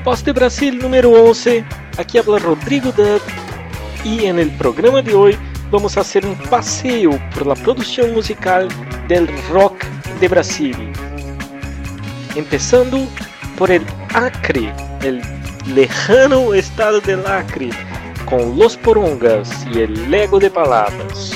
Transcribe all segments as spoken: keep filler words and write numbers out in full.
Voz de Brasil número once, aquí habla Rodrigo Dub y en el programa de hoy vamos a hacer un paseo por la producción musical del rock de Brasil. Empezando por el Acre, el lejano estado del Acre, con Los Porongas y el Lego de Palabras.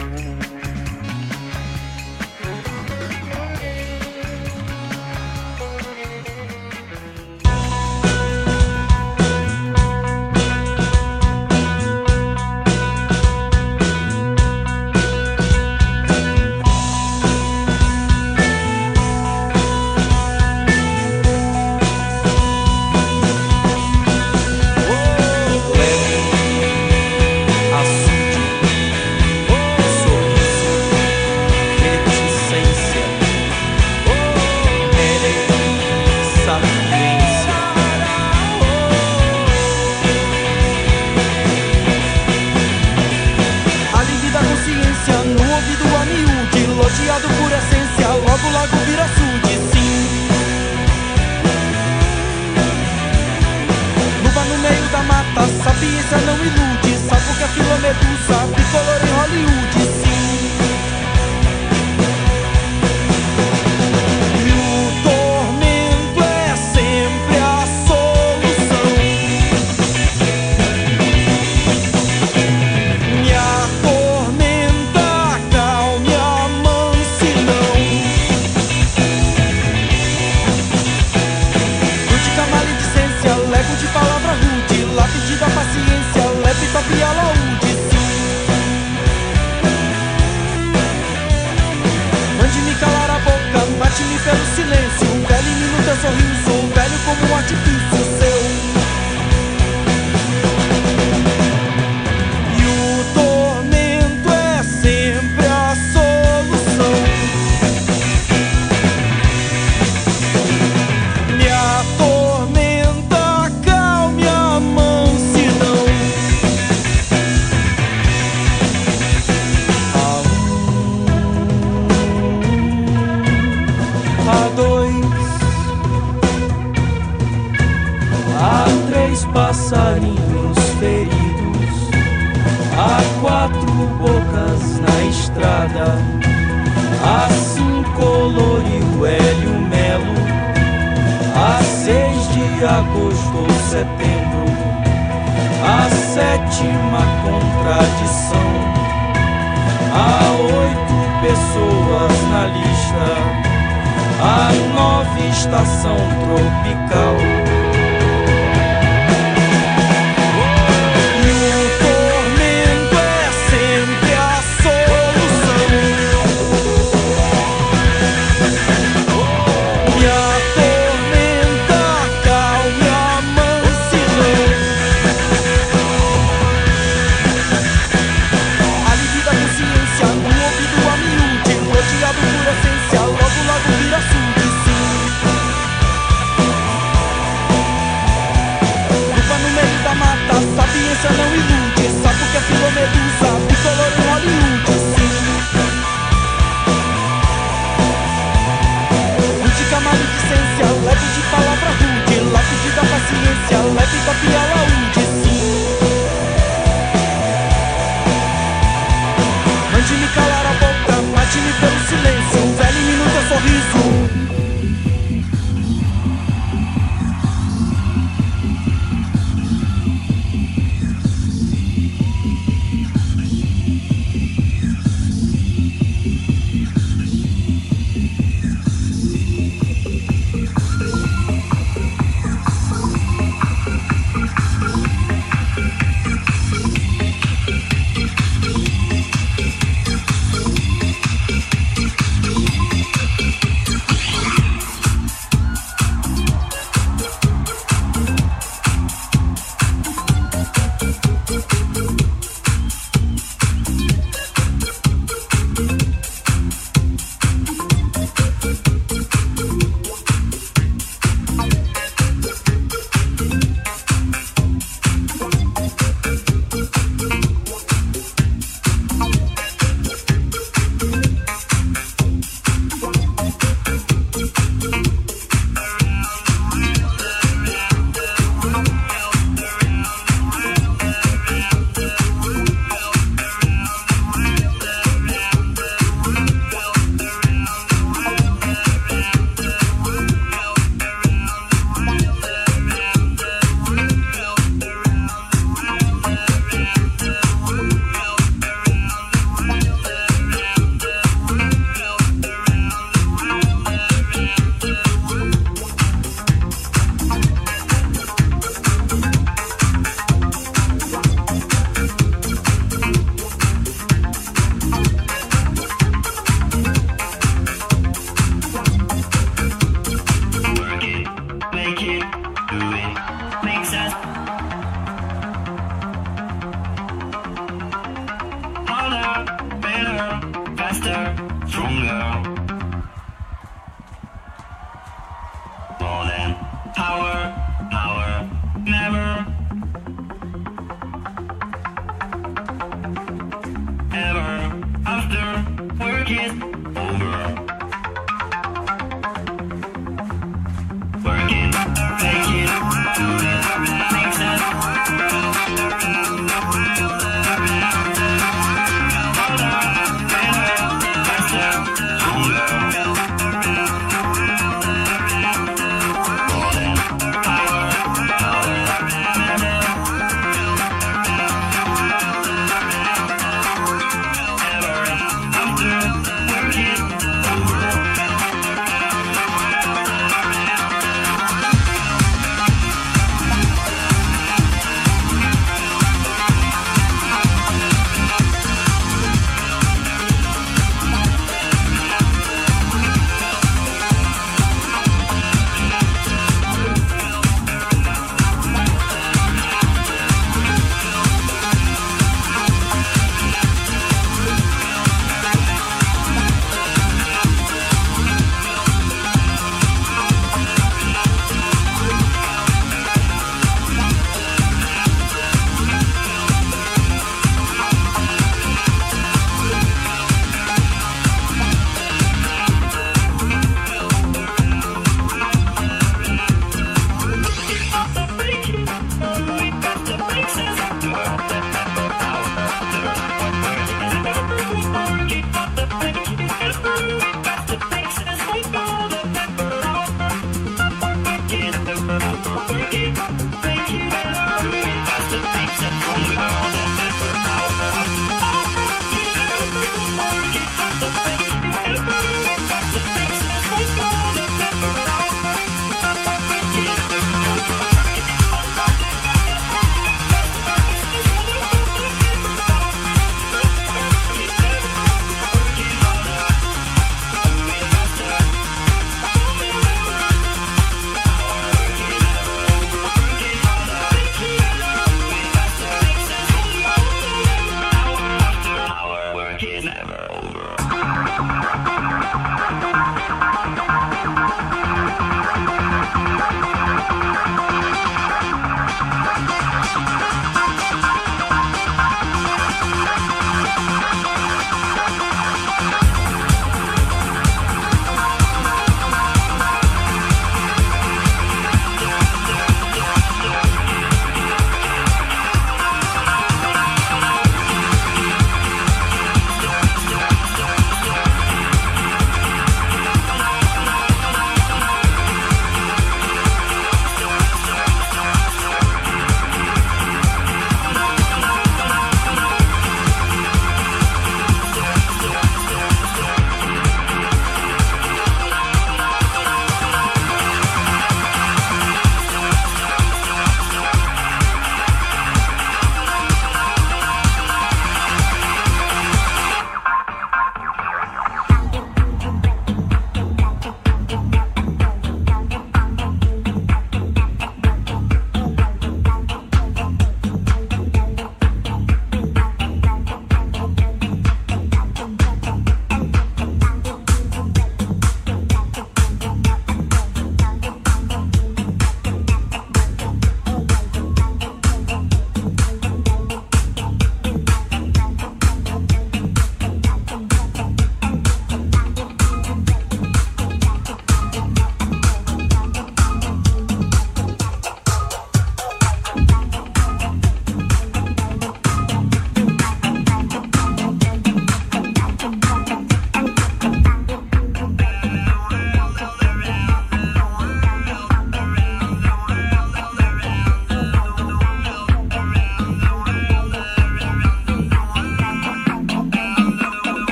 Passarinhos feridos, há quatro bocas na estrada, assim coloriu Hélio Melo, a seis de agosto ou setembro, a sétima contradição, há oito pessoas na lista, a nove estação tropical. Essência, logo logo vira sul de sim.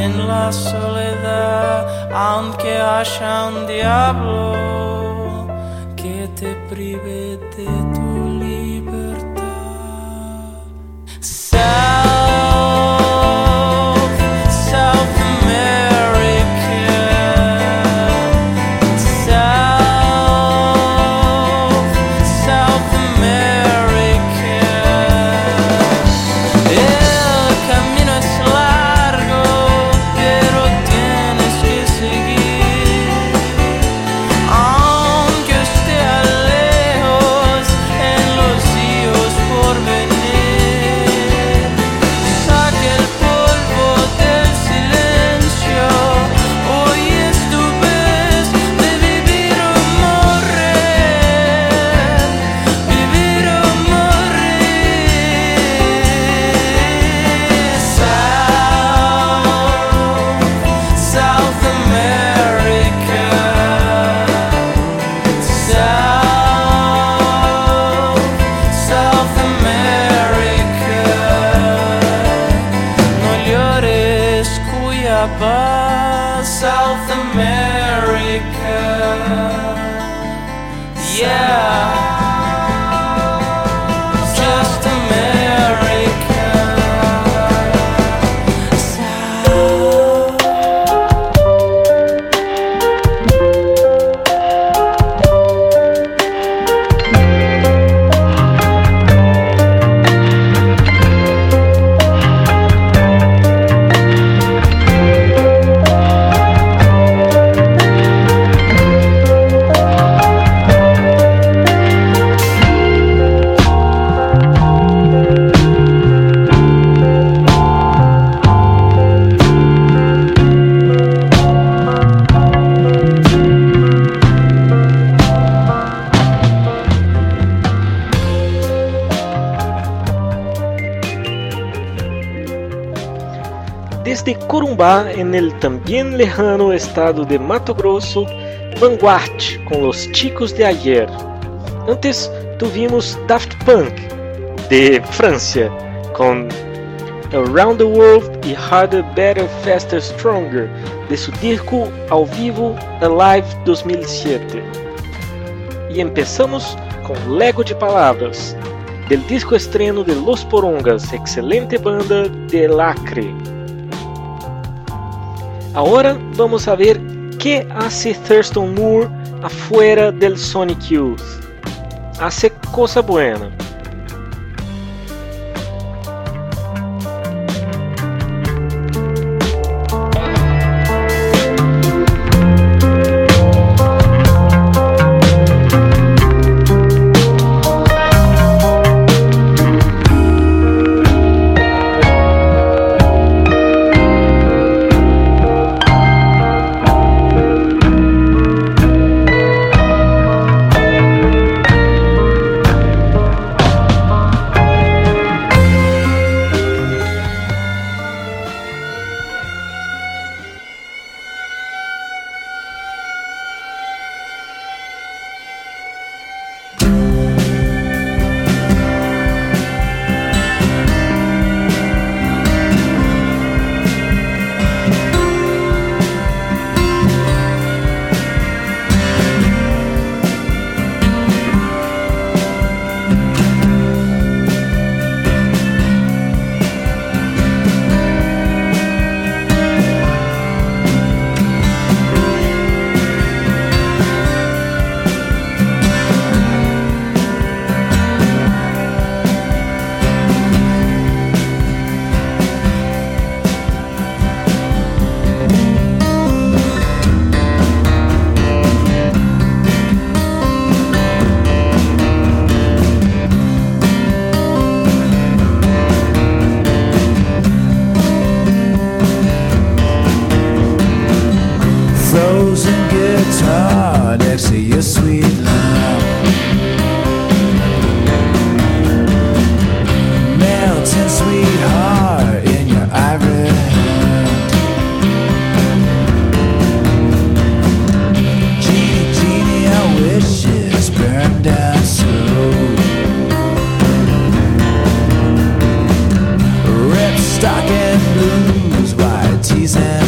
en la soledad, aunque haya un diablo que te prive de tu libertad. South, South America, South, South America. El camino es largo, pero tienes que seguir, aunque esté lejos en los días por venir. Saque el polvo del silencio, hoy es tu vez de vivir o morir, vivir o morir. South, South America, South, South America. No llores, Cuiabá, South America. Yeah, just America. South. Desde Corumbá, en el también lejano estado de Mato Grosso, Vanguard con Los Chicos de Ayer. Antes tuvimos Daft Punk de Francia con Around the World y Harder, Better, Faster, Stronger de su disco ao vivo Alive dos mil e siete. E empezamos com Lego de Palavras del disco estreno de Los Porongas, excelente banda de El Acre. Ahora vamos a ver qué hace Thurston Moore afuera del Sonic Youth. Hace cosa buena. Stocking blues, white tees and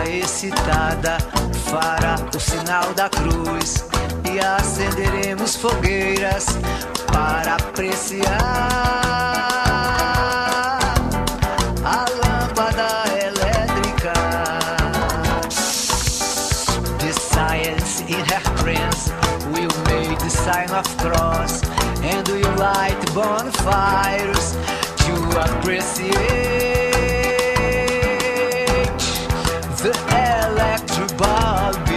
excitada fará o sinal da cruz e acenderemos fogueiras para apreciar a lâmpada elétrica. The science in her trance will make the sign of cross and we light bonfires to appreciate the electric bulb.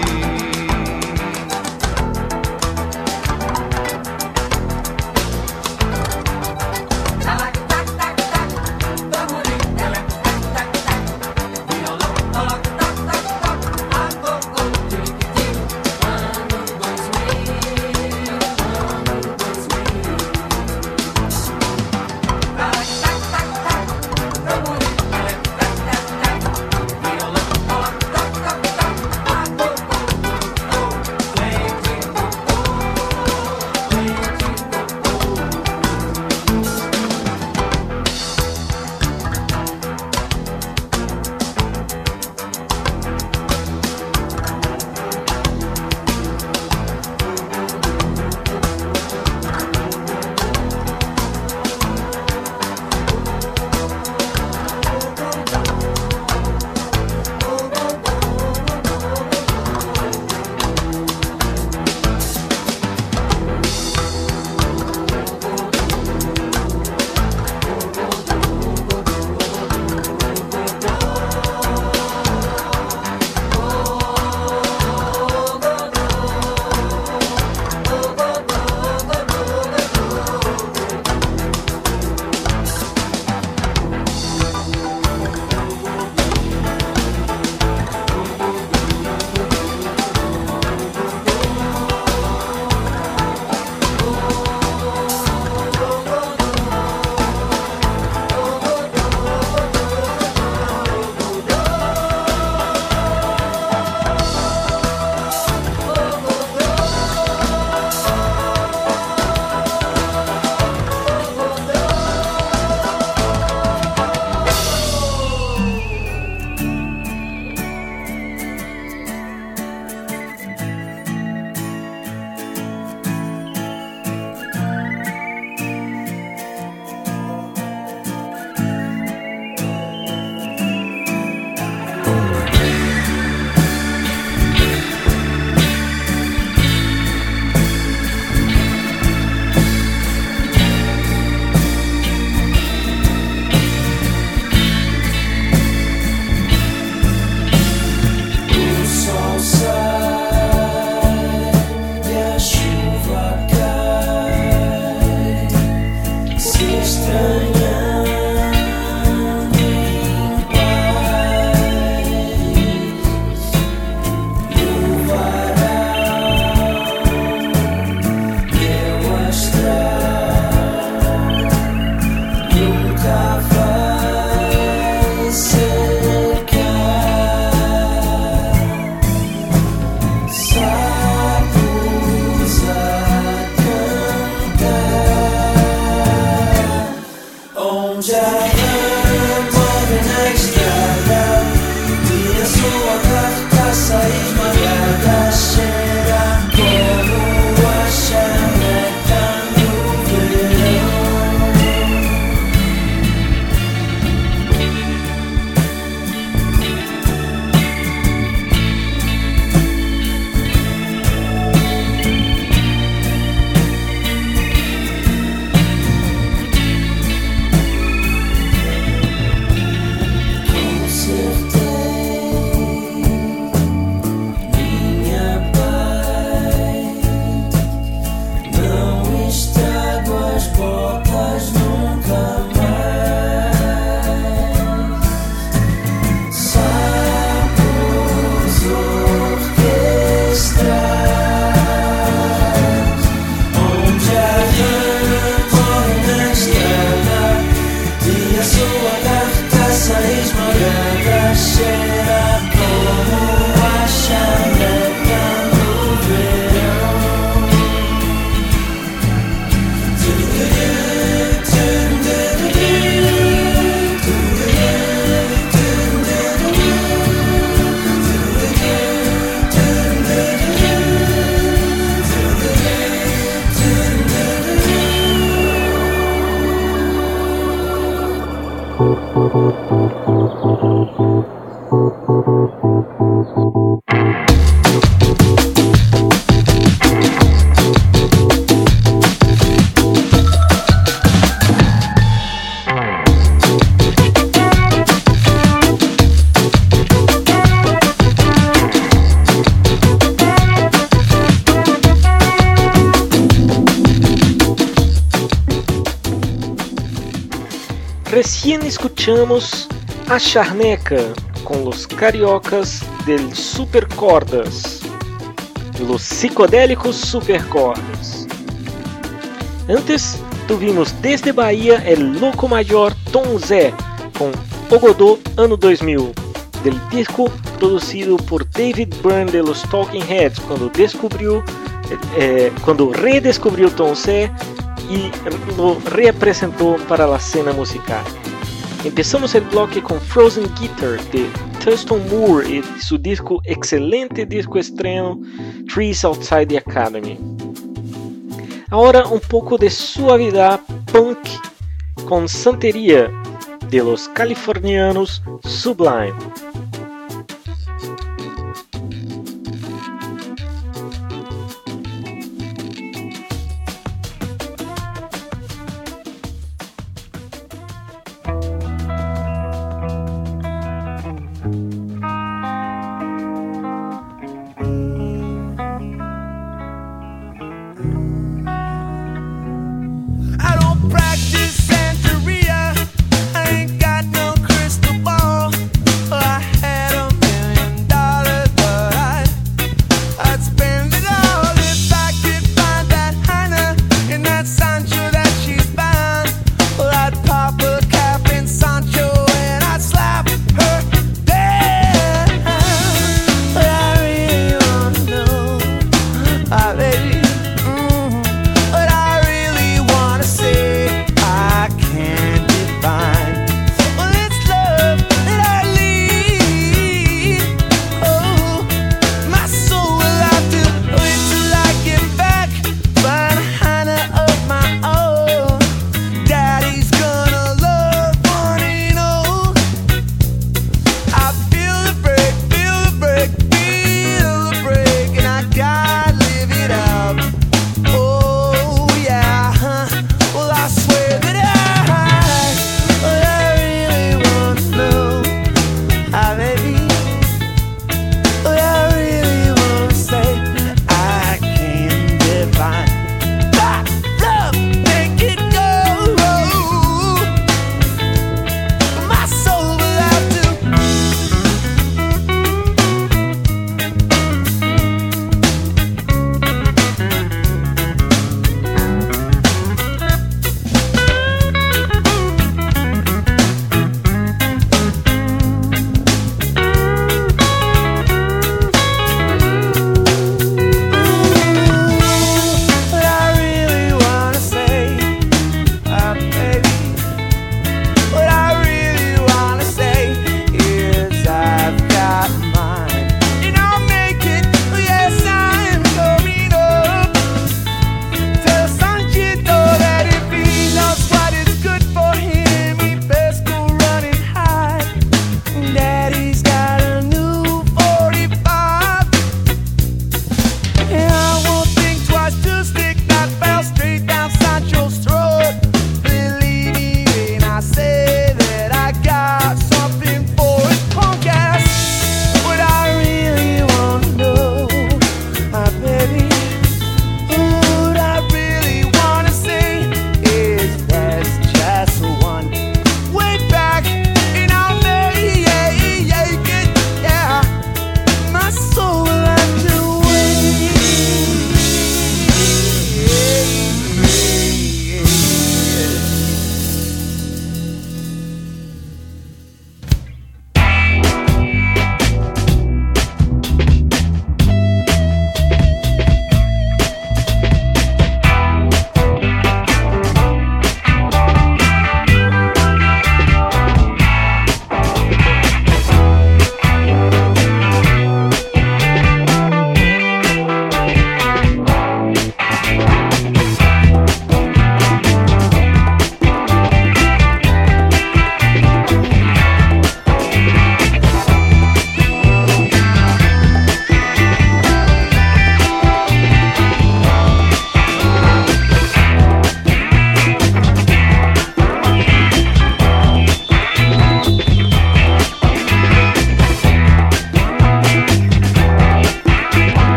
Recién escuchamos A Charneca con los cariocas del Supercordas, los psicodélicos Supercordas. Antes tuvimos desde Bahia el Louco Major Tom Zé con Ogodô ano dois mil, del disco producido por David Byrne de los Talking Heads, cuando descubrió, eh, cuando redescubrió Tom Zé y lo representó para la escena musical. Empezamos el bloque con Frozen Guitar de Thurston Moore y su disco, excelente disco estreno, Trees Outside the Academy. Ahora un poco de suavidad punk con Santería de los californianos Sublime. Practice Santeria, I ain't got no crystal ball. I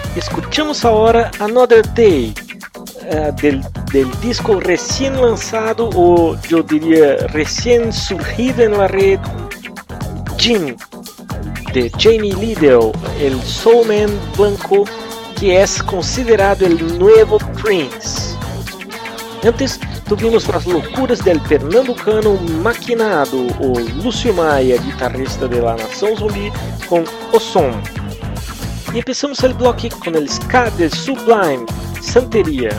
escuchamos ahora Another Day, uh, del, del disco recién lanzado, o yo diría recién surgido en la red, Jim, de Jamie Liddell, el soulman blanco que es considerado el nuevo Prince. Antes tuvimos las locuras del pernambucano Maquinado, o Lúcio Maia, guitarrista de la Nação Zumbi, con O Som. Y empezamos el bloque con el ska del Sublime, Santería.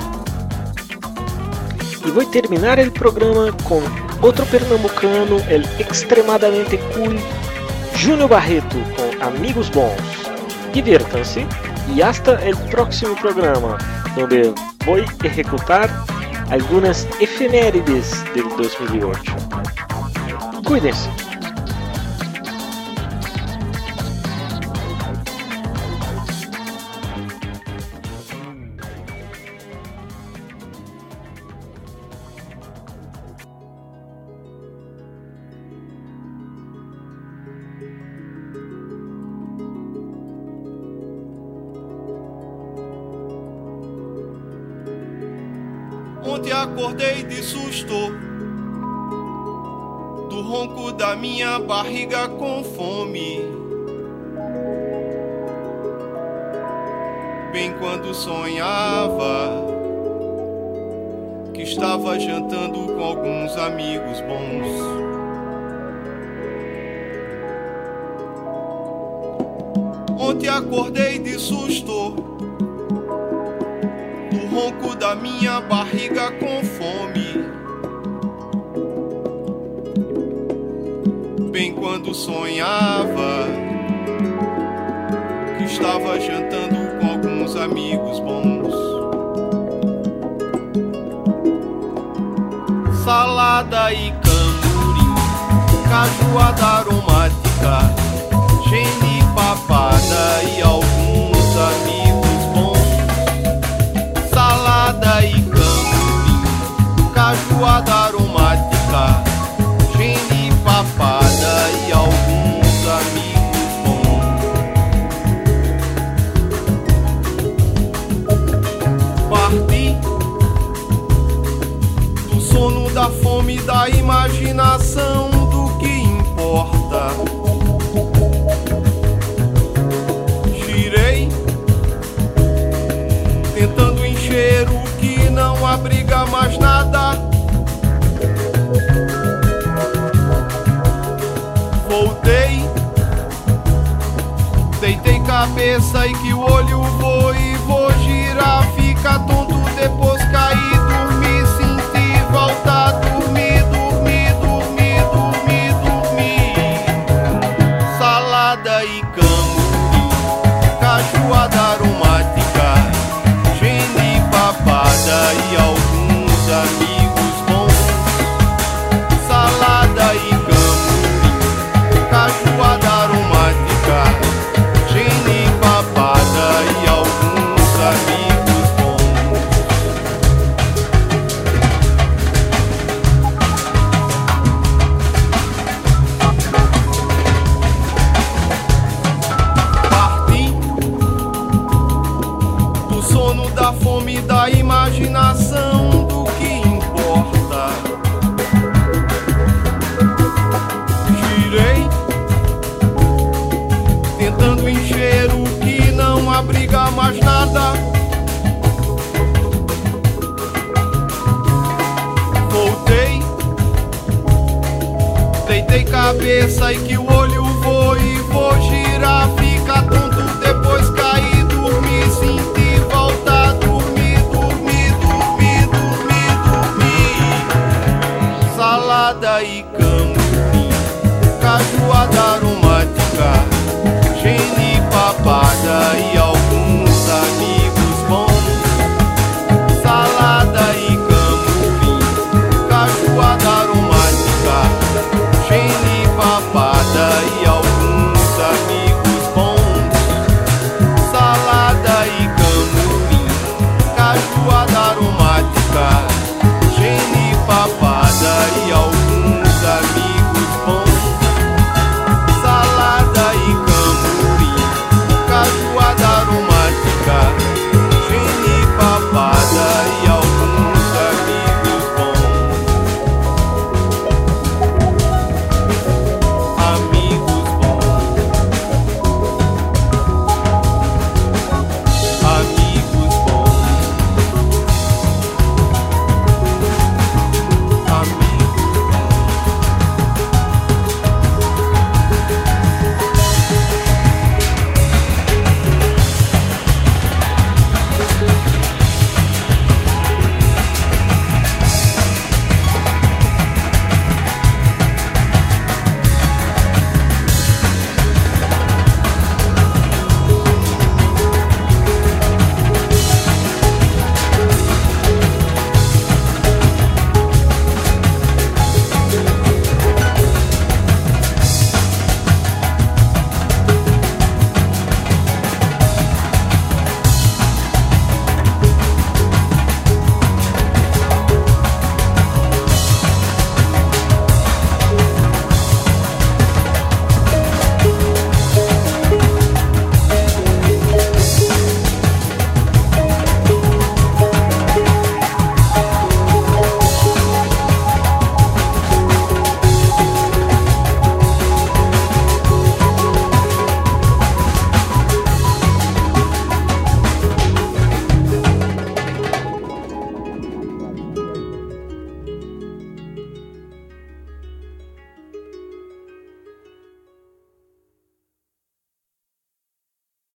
Y voy a terminar el programa con otro pernambucano, el extremadamente cool Júnior Barreto, con Amigos Bons. Diviértanse y hasta el próximo programa, donde voy a ejecutar algunas efemérides del dos mil ocho. Cuídense. Ontem acordei de susto do ronco da minha barriga com fome. Bem quando sonhava que estava jantando com alguns amigos bons. Ontem acordei de susto do ronco da minha barriga com fome. Bem quando sonhava que estava jantando com alguns amigos bons. Salada e camburi, cajuada aromática, genipapada e alguns amigos bons. Salada e camburi, cajuada aromática, genipapada e alguns amigos bons. Parti do sono, da fome, da imaginação, do que importa. Girei tentando encher o que não abriga mais nada. Voltei, deitei cabeça e que o olho vou e vou girar, fica tonto, depois cair, dormir, sentir, voltar, dormir, dormir, dormir, dormir, dormir. Salada e camburi, cajuada aromática, genipapada e alguns amigos bons. Salada e camburi, cajuada aromática, genipapada e alguns amigos bons. Parti do sono, da fome, da imaginação, do que importa. Girei tentando encher o que não abriga mais nada. Voltei, deitei cabeça e que o olho vou e vou girar.